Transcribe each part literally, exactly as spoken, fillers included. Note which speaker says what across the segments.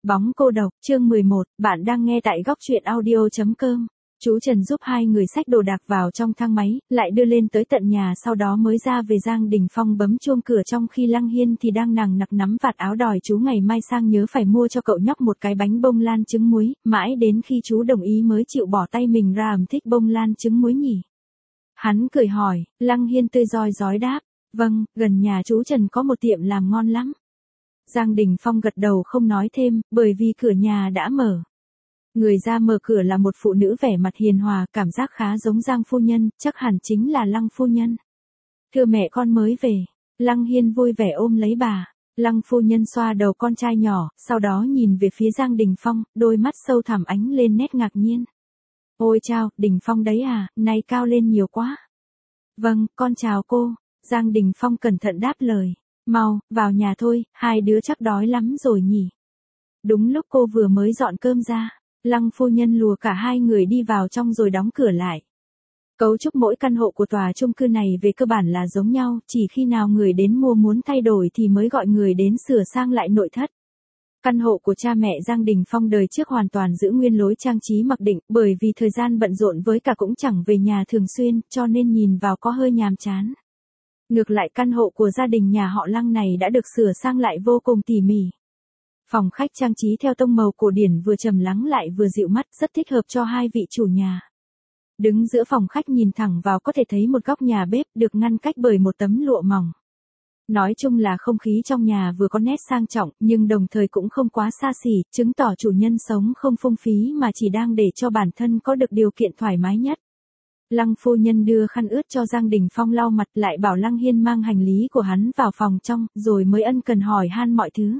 Speaker 1: Bóng cô độc, chương mười một, bạn đang nghe tại góc truyện audio chấm com. Chú Trần giúp hai người xách đồ đạc vào trong thang máy, lại đưa lên tới tận nhà sau đó mới ra về. Giang Đình Phong bấm chuông cửa trong khi Lăng Hiên thì đang nằng nặc nắm vạt áo đòi chú ngày mai sang nhớ phải mua cho cậu nhóc một cái bánh bông lan trứng muối, mãi đến khi chú đồng ý mới chịu bỏ tay mình ra. Ẩm thích bông lan trứng muối nhỉ? Hắn cười hỏi. Lăng Hiên tươi rói rói đáp, vâng, gần nhà chú Trần có một tiệm làm ngon lắm. Giang Đình Phong gật đầu không nói thêm, bởi vì cửa nhà đã mở. Người ra mở cửa là một phụ nữ vẻ mặt hiền hòa, cảm giác khá giống Giang phu nhân, chắc hẳn chính là Lăng phu nhân. Thưa mẹ, con mới về. Lăng Hiên vui vẻ ôm lấy bà. Lăng phu nhân xoa đầu con trai nhỏ, sau đó nhìn về phía Giang Đình Phong, đôi mắt sâu thẳm ánh lên nét ngạc nhiên. Ôi chao, Đình Phong đấy à, nay cao lên nhiều quá. Vâng, con chào cô. Giang Đình Phong cẩn thận đáp lời. Mau, vào nhà thôi, hai đứa chắc đói lắm rồi nhỉ. Đúng lúc cô vừa mới dọn cơm ra, Lăng phu nhân lùa cả hai người đi vào trong rồi đóng cửa lại. Cấu trúc mỗi căn hộ của tòa chung cư này về cơ bản là giống nhau, chỉ khi nào người đến mua muốn thay đổi thì mới gọi người đến sửa sang lại nội thất. Căn hộ của cha mẹ Giang Đình Phong đời trước hoàn toàn giữ nguyên lối trang trí mặc định, bởi vì thời gian bận rộn với cả cũng chẳng về nhà thường xuyên, cho nên nhìn vào có hơi nhàm chán. Ngược lại căn hộ của gia đình nhà họ Lăng này đã được sửa sang lại vô cùng tỉ mỉ. Phòng khách trang trí theo tông màu cổ điển vừa trầm lắng lại vừa dịu mắt, rất thích hợp cho hai vị chủ nhà. Đứng giữa phòng khách nhìn thẳng vào có thể thấy một góc nhà bếp được ngăn cách bởi một tấm lụa mỏng. Nói chung là không khí trong nhà vừa có nét sang trọng nhưng đồng thời cũng không quá xa xỉ, chứng tỏ chủ nhân sống không phung phí mà chỉ đang để cho bản thân có được điều kiện thoải mái nhất. Lăng phu nhân đưa khăn ướt cho Giang Đình Phong lau mặt, lại bảo Lăng Hiên mang hành lý của hắn vào phòng trong, rồi mới ân cần hỏi han mọi thứ.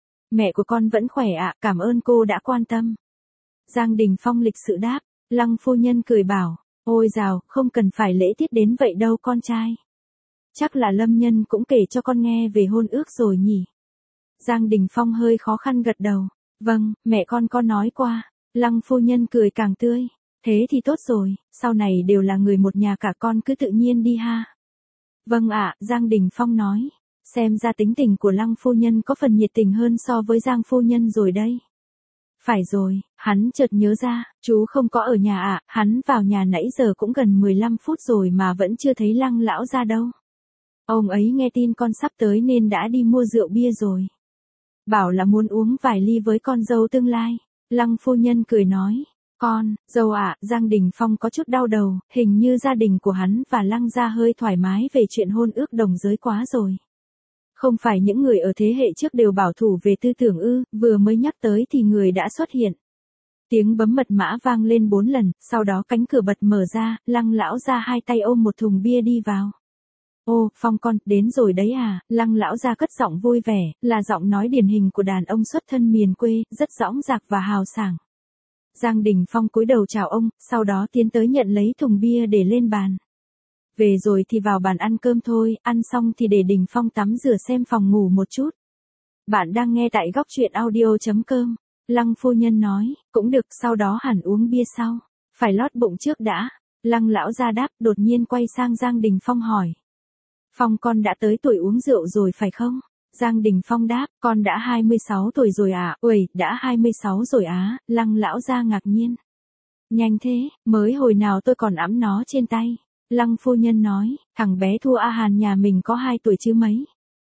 Speaker 1: Mẹ của con vẫn khỏe ạ, cảm ơn cô đã quan tâm. Giang Đình Phong lịch sự đáp. Lăng phu nhân cười bảo, ôi dào, không cần phải lễ tiết đến vậy đâu con trai. Chắc là Lâm Nhân cũng kể cho con nghe về hôn ước rồi nhỉ. Giang Đình Phong hơi khó khăn gật đầu. Vâng, mẹ con có nói qua. Lăng phu nhân cười càng tươi. Thế thì tốt rồi, sau này đều là người một nhà cả, con cứ tự nhiên đi ha. Vâng ạ, Giang Đình Phong nói. Xem ra tính tình của Lăng phu nhân có phần nhiệt tình hơn so với Giang phu nhân rồi đây. Phải rồi, hắn chợt nhớ ra, chú không có ở nhà ạ, hắn vào nhà nãy giờ cũng gần mười lăm phút rồi mà vẫn chưa thấy Lăng lão ra đâu. Ông ấy nghe tin con sắp tới nên đã đi mua rượu bia rồi. Bảo là muốn uống vài ly với con dâu tương lai. Lăng phu nhân cười nói. Con, dâu ạ, Giang Đình Phong có chút đau đầu, hình như gia đình của hắn và Lăng gia hơi thoải mái về chuyện hôn ước đồng giới quá rồi. Không phải những người ở thế hệ trước đều bảo thủ về tư tưởng ư, vừa mới nhắc tới thì người đã xuất hiện. Tiếng bấm mật mã vang lên bốn lần, sau đó cánh cửa bật mở ra, Lăng lão gia hai tay ôm một thùng bia đi vào. Ô, Phong con, đến rồi đấy à, Lăng lão gia cất giọng vui vẻ, là giọng nói điển hình của đàn ông xuất thân miền quê, rất dõng dạc và hào sảng. Giang Đình Phong cúi đầu chào ông, sau đó tiến tới nhận lấy thùng bia để lên bàn. Về rồi thì vào bàn ăn cơm thôi, ăn xong thì để Đình Phong tắm rửa xem phòng ngủ một chút. Bạn đang nghe tại góc truyện audio chấm com. Lăng phu nhân nói, cũng được, sau đó hẳn uống bia sau. Phải lót bụng trước đã. Lăng lão gia đáp, đột nhiên quay sang Giang Đình Phong hỏi. Phong con đã tới tuổi uống rượu rồi phải không? Giang Đình Phong đáp, con đã hai mươi sáu tuổi rồi à, uầy, đã hai mươi sáu rồi á, Lăng lão gia ngạc nhiên. Nhanh thế, mới hồi nào tôi còn ẵm nó trên tay. Lăng phu nhân nói, thằng bé Thu A Hàn nhà mình có hai tuổi chứ mấy.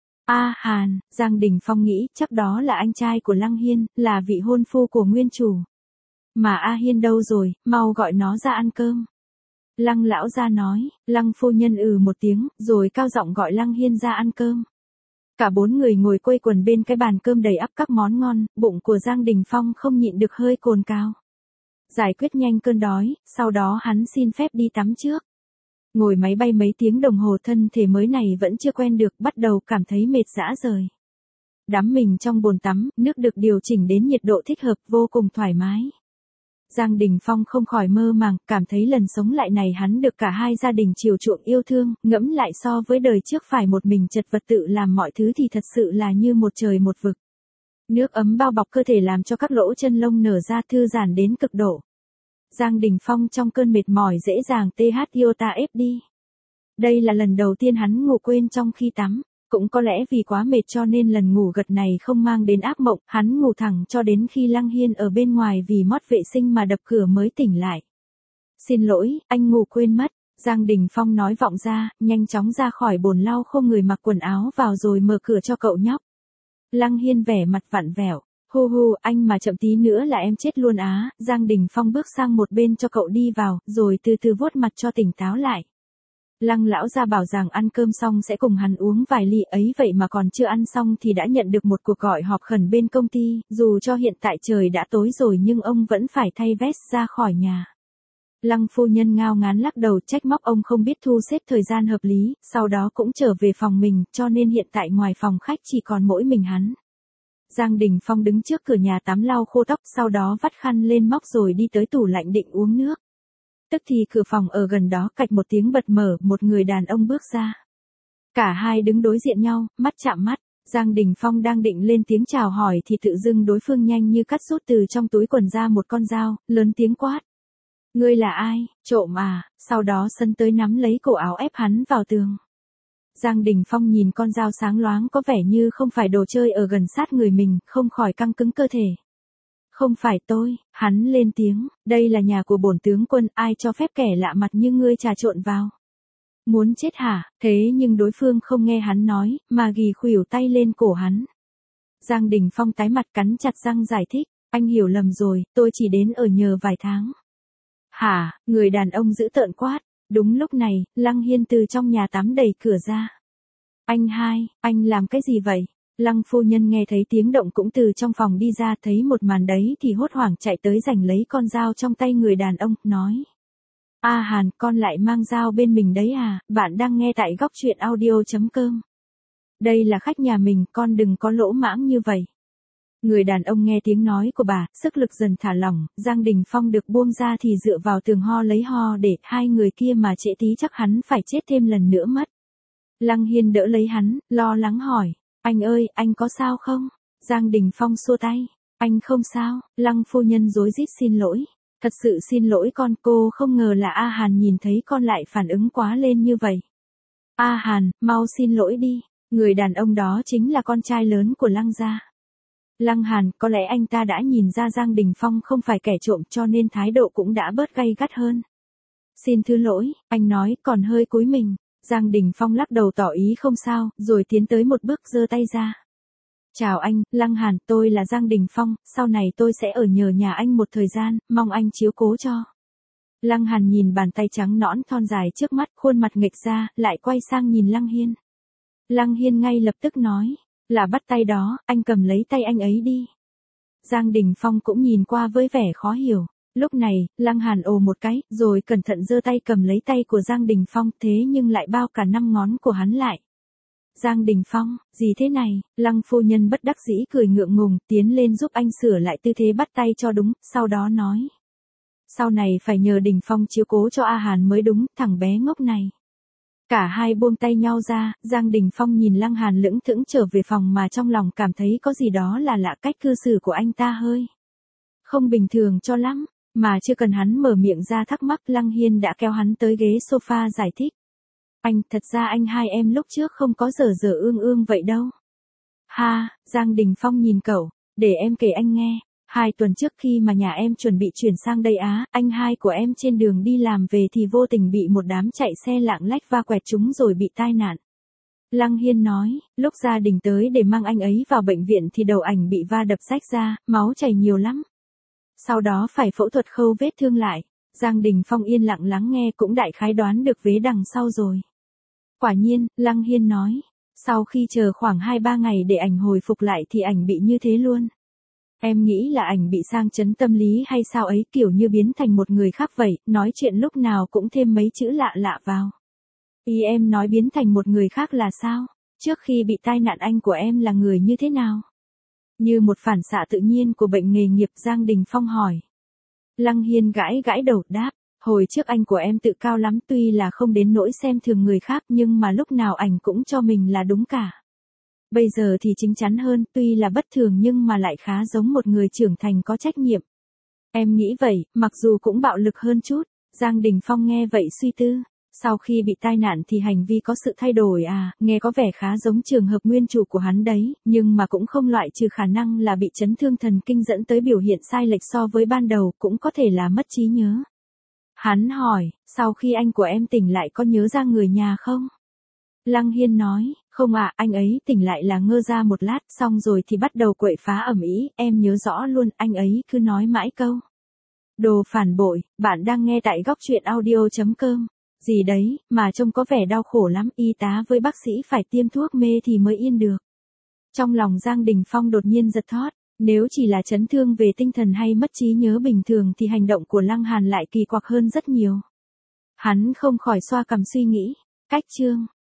Speaker 1: A Hàn, Giang Đình Phong nghĩ, chắc đó là anh trai của Lăng Hiên, là vị hôn phu của nguyên chủ. Mà A Hiên đâu rồi, mau gọi nó ra ăn cơm. Lăng lão gia nói, Lăng phu nhân ừ một tiếng, rồi cao giọng gọi Lăng Hiên ra ăn cơm. Cả bốn người ngồi quây quần bên cái bàn cơm đầy ắp các món ngon, bụng của Giang Đình Phong không nhịn được hơi cồn cào. Giải quyết nhanh cơn đói, sau đó hắn xin phép đi tắm trước. Ngồi máy bay mấy tiếng đồng hồ thân thể mới này vẫn chưa quen được, bắt đầu cảm thấy mệt rã rời. Đắm mình trong bồn tắm, nước được điều chỉnh đến nhiệt độ thích hợp, vô cùng thoải mái. Giang Đình Phong không khỏi mơ màng, cảm thấy lần sống lại này hắn được cả hai gia đình chiều chuộng yêu thương, ngẫm lại so với đời trước phải một mình chật vật tự làm mọi thứ thì thật sự là như một trời một vực. Nước ấm bao bọc cơ thể làm cho các lỗ chân lông nở ra thư giãn đến cực độ. Giang Đình Phong trong cơn mệt mỏi dễ dàng tê hát iota ép đi. Đây là lần đầu tiên hắn ngủ quên trong khi tắm. Cũng có lẽ vì quá mệt cho nên lần ngủ gật này không mang đến ác mộng, hắn ngủ thẳng cho đến khi Lăng Hiên ở bên ngoài vì mót vệ sinh mà đập cửa mới tỉnh lại. Xin lỗi, anh ngủ quên mất. Giang Đình Phong nói vọng ra, nhanh chóng ra khỏi bồn lau khô người mặc quần áo vào rồi mở cửa cho cậu nhóc. Lăng Hiên vẻ mặt vặn vẹo, hu hu, anh mà chậm tí nữa là em chết luôn á. Giang Đình Phong bước sang một bên cho cậu đi vào, rồi từ từ vuốt mặt cho tỉnh táo lại. Lăng lão gia bảo rằng ăn cơm xong sẽ cùng hắn uống vài ly ấy, vậy mà còn chưa ăn xong thì đã nhận được một cuộc gọi họp khẩn bên công ty, dù cho hiện tại trời đã tối rồi nhưng ông vẫn phải thay vest ra khỏi nhà. Lăng phu nhân ngao ngán lắc đầu trách móc ông không biết thu xếp thời gian hợp lý, sau đó cũng trở về phòng mình, cho nên hiện tại ngoài phòng khách chỉ còn mỗi mình hắn. Giang Đình Phong đứng trước cửa nhà tắm lau khô tóc, sau đó vắt khăn lên móc rồi đi tới tủ lạnh định uống nước. Tức thì cửa phòng ở gần đó cạch một tiếng bật mở, một người đàn ông bước ra. Cả hai đứng đối diện nhau, mắt chạm mắt. Giang Đình Phong đang định lên tiếng chào hỏi thì tự dưng đối phương nhanh như cắt rút từ trong túi quần ra một con dao, lớn tiếng quát. Ngươi là ai, trộm à, sau đó sân tới nắm lấy cổ áo ép hắn vào tường. Giang Đình Phong nhìn con dao sáng loáng có vẻ như không phải đồ chơi ở gần sát người mình, không khỏi căng cứng cơ thể. Không phải tôi, hắn lên tiếng, đây là nhà của bổn tướng quân, ai cho phép kẻ lạ mặt như ngươi trà trộn vào. Muốn chết hả, thế nhưng đối phương không nghe hắn nói, mà ghì khuỷu tay lên cổ hắn. Giang Đình Phong tái mặt cắn chặt răng giải thích, anh hiểu lầm rồi, tôi chỉ đến ở nhờ vài tháng. Hả, người đàn ông giữ tợn quát, đúng lúc này, Lăng Hiên từ trong nhà tắm đẩy cửa ra. Anh hai, anh làm cái gì vậy? Lăng phu nhân nghe thấy tiếng động cũng từ trong phòng đi ra, thấy một màn đấy thì hốt hoảng chạy tới giành lấy con dao trong tay người đàn ông, nói. A Hàn, con lại mang dao bên mình đấy à, bạn đang nghe tại góc truyện audio chấm com. Đây là khách nhà mình, con đừng có lỗ mãng như vậy. Người đàn ông nghe tiếng nói của bà, sức lực dần thả lỏng, Giang Đình Phong được buông ra thì dựa vào tường ho lấy ho để hai người kia mà trễ tí chắc hắn phải chết thêm lần nữa mất. Lăng Hiên đỡ lấy hắn, lo lắng hỏi. Anh ơi, anh có sao không? Giang Đình Phong xua tay. Anh không sao, Lăng phu nhân rối rít xin lỗi. Thật sự xin lỗi con, cô không ngờ là A Hàn nhìn thấy con lại phản ứng quá lên như vậy. A Hàn, mau xin lỗi đi. Người đàn ông đó chính là con trai lớn của Lăng gia. Lăng Hàn, có lẽ anh ta đã nhìn ra Giang Đình Phong không phải kẻ trộm cho nên thái độ cũng đã bớt gay gắt hơn. Xin thứ lỗi, anh nói còn hơi cúi mình. Giang Đình Phong lắc đầu tỏ ý không sao, rồi tiến tới một bước giơ tay ra. Chào anh, Lăng Hàn, tôi là Giang Đình Phong, sau này tôi sẽ ở nhờ nhà anh một thời gian, mong anh chiếu cố cho. Lăng Hàn nhìn bàn tay trắng nõn thon dài trước mắt, khuôn mặt nghệch ra, lại quay sang nhìn Lăng Hiên. Lăng Hiên ngay lập tức nói, là bắt tay đó, anh cầm lấy tay anh ấy đi. Giang Đình Phong cũng nhìn qua với vẻ khó hiểu. Lúc này, Lăng Hàn ồ một cái, rồi cẩn thận giơ tay cầm lấy tay của Giang Đình Phong, thế nhưng lại bao cả năm ngón của hắn lại. Giang Đình Phong, gì thế này? Lăng phu nhân bất đắc dĩ cười ngượng ngùng, tiến lên giúp anh sửa lại tư thế bắt tay cho đúng, sau đó nói. Sau này phải nhờ Đình Phong chiếu cố cho A Hàn mới đúng, thằng bé ngốc này. Cả hai buông tay nhau ra, Giang Đình Phong nhìn Lăng Hàn lững thững trở về phòng mà trong lòng cảm thấy có gì đó là lạ, cách cư xử của anh ta hơi không bình thường cho lắm. Mà chưa cần hắn mở miệng ra thắc mắc, Lăng Hiên đã kéo hắn tới ghế sofa giải thích. Anh, thật ra anh hai em lúc trước không có dở dở ương ương vậy đâu. Ha, Giang Đình Phong nhìn cậu, để em kể anh nghe. Hai tuần trước khi mà nhà em chuẩn bị chuyển sang đây Á, anh hai của em trên đường đi làm về thì vô tình bị một đám chạy xe lạng lách va quẹt trúng rồi bị tai nạn. Lăng Hiên nói, lúc gia đình tới để mang anh ấy vào bệnh viện thì đầu ảnh bị va đập rách ra, máu chảy nhiều lắm. Sau đó phải phẫu thuật khâu vết thương lại. Giang Đình Phong yên lặng lắng nghe cũng đại khái đoán được vế đằng sau rồi. Quả nhiên, Lăng Hiên nói, sau khi chờ khoảng hai ba ngày để ảnh hồi phục lại thì ảnh bị như thế luôn. Em nghĩ là ảnh bị sang chấn tâm lý hay sao ấy, kiểu như biến thành một người khác vậy, nói chuyện lúc nào cũng thêm mấy chữ lạ lạ vào. Ý em nói biến thành một người khác là sao? Trước khi bị tai nạn anh của em là người như thế nào? Như một phản xạ tự nhiên của bệnh nghề nghiệp, Giang Đình Phong hỏi. Lăng Hiên gãi gãi đầu đáp, hồi trước anh của em tự cao lắm, tuy là không đến nỗi xem thường người khác nhưng mà lúc nào ảnh cũng cho mình là đúng cả. Bây giờ thì chính chắn hơn, tuy là bất thường nhưng mà lại khá giống một người trưởng thành có trách nhiệm. Em nghĩ vậy, mặc dù cũng bạo lực hơn chút. Giang Đình Phong nghe vậy suy tư. Sau khi bị tai nạn thì hành vi có sự thay đổi à, nghe có vẻ khá giống trường hợp nguyên chủ của hắn đấy, nhưng mà cũng không loại trừ khả năng là bị chấn thương thần kinh dẫn tới biểu hiện sai lệch so với ban đầu, cũng có thể là mất trí nhớ. Hắn hỏi, sau khi anh của em tỉnh lại có nhớ ra người nhà không? Lăng Hiên nói, không ạ, anh ấy tỉnh lại là ngơ ra một lát, xong rồi thì bắt đầu quậy phá ầm ĩ, em nhớ rõ luôn, anh ấy cứ nói mãi câu. Đồ phản bội, bạn đang nghe tại góc truyện audio.com. Gì đấy, mà trông có vẻ đau khổ lắm, y tá với bác sĩ phải tiêm thuốc mê thì mới yên được. Trong lòng Giang Đình Phong đột nhiên giật thót, nếu chỉ là chấn thương về tinh thần hay mất trí nhớ bình thường thì hành động của Lăng Hàn lại kỳ quặc hơn rất nhiều. Hắn không khỏi xoa cằm suy nghĩ, cách chương.